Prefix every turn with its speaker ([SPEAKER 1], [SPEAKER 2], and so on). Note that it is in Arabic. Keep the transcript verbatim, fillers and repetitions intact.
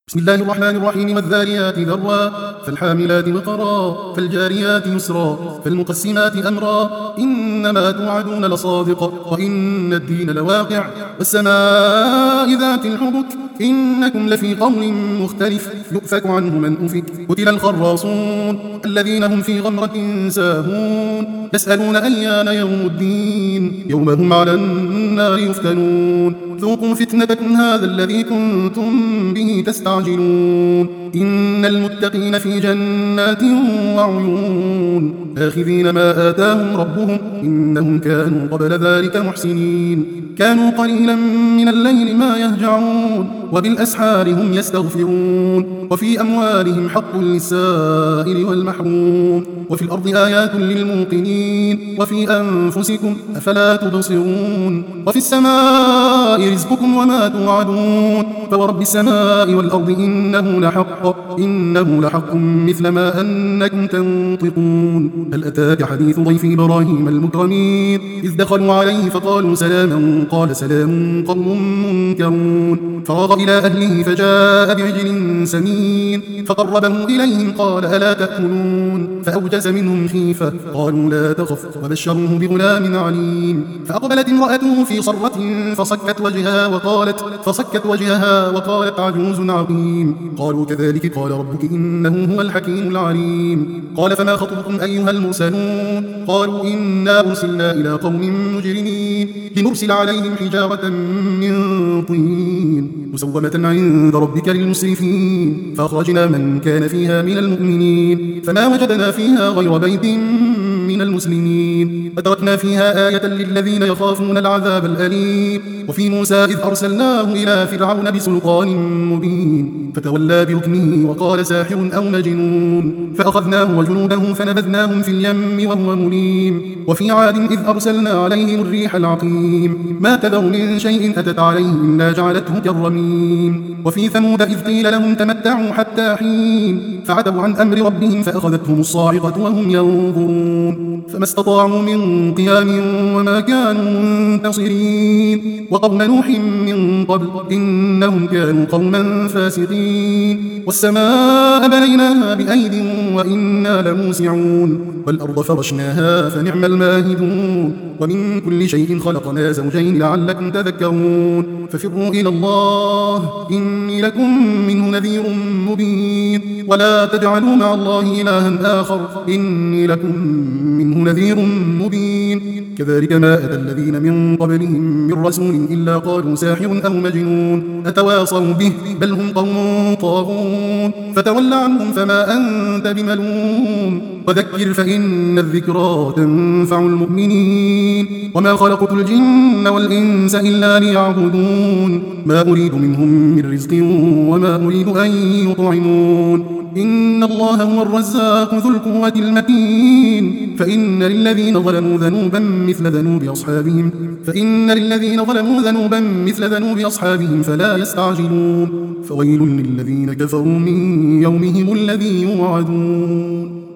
[SPEAKER 1] بسم الله الرحمن الرحيم والذاريات ذروا فالحاملات وقرا فالجاريات يسرا فالمقسمات أمرا إنما توعدون لصادق وإن الدين لواقع والسماء ذات الحبك إنكم لفي قول مختلف يؤفك عنه من أفك قتل الخراصون الذين هم في غمرة ساهون يسألون أيان يوم الدين يوم هم على النار يفتنون ذوقوا فتنتكم هذا الذي كنتم به تستعجلون إن المتقين في جنات وعيون آخذين ما آتاهم ربهم إنهم كانوا قبل ذلك محسنين كانوا قليلا من الليل ما يهجعون وبالأسحار هم يستغفرون وفي أموالهم حق للسائل والمحروم وفي الأرض آيات للموقنين وفي أنفسكم أفلا تبصرون وفي السماء رزقكم وما توعدون فورب السماء والأرض إنه لحق إنه لحق مثل ما أنكم تنطقون هل أتاك حديث ضيف إبراهيم المكرمين إذ دخلوا عليه فقالوا سلاما قال سلام قوم منكرون فراغ إلى أهله فجاء بعجل سمين فقربه إليهم قال ألا تأكلون فأوجس منهم خيفة قالوا لا تخف وبشروه بغلام عليم فأقبلت امرأته في صرة فصكت وجهها وقالت فصكت وجهها وقالت عجوز عقيم قالوا كذلك قال ربك إنه هو الحكيم العليم قال فما خطبكم أيها المرسلون قالوا إنا أرسلنا إلى قوم مجرمين لنرسل عليهم حجارة من طين مسومة عند ربك للمسرفين فأخرجنا من كان فيها من المؤمنين فما وجدنا فيها غير بيت من المسلمين وتركنا فيها آية للذين يخافون العذاب الأليم وفي موسى إذ أرسلناه إلى فرعون بسلطان مبين فتولى بركنه وقال ساحر أو مجنون فأخذناه وجنوده فنبذناهم في اليم وهو مليم وفي عاد إذ أرسلنا عليهم الريح العقيم ما تذر من شيء أتت عليه إلا جعلته كالرميم وفي ثمود إذ قيل لهم تمتعوا حتى حين فعتوا عن أمر ربهم فأخذتهم الصاعقة وهم ينظرون فما استطاعوا من قيام وما كانوا منتصرين وقوم نوح من قبل إنهم كانوا قوما فاسقين والسماء بنيناها بأيد وإنا لموسعون والأرض فرشناها فنعم الماهدون ومن كل شيء خلقنا زوجين لعلكم تذكرون ففروا إلى الله إني لكم منه نذير مبين ولا تجعلوا مع الله إلها آخر إني لكم منه نذير مبين كذلك ما أتى الذين من قبلهم من رسول إلا قالوا ساحر أو مجنون أتواصوا به بل هم قوم طاغون فتول عنهم فما أنت بملوم وذكر فإن الذكرى تنفع المؤمنين وما خلقت الجن والإنس إلا ليعبدون ما أريد منهم من رزق وما أريد أن يطعمون إن الله هو الرزاق ذو القوة المتين فإن للذين ظلموا ذنوبا مثل ذنوب أصحابهم فإن للذين ظلموا ذنوبا مثل ذنوب أصحابهم فلا يستعجلون فويل للذين كفروا من يومهم الذي يوعدون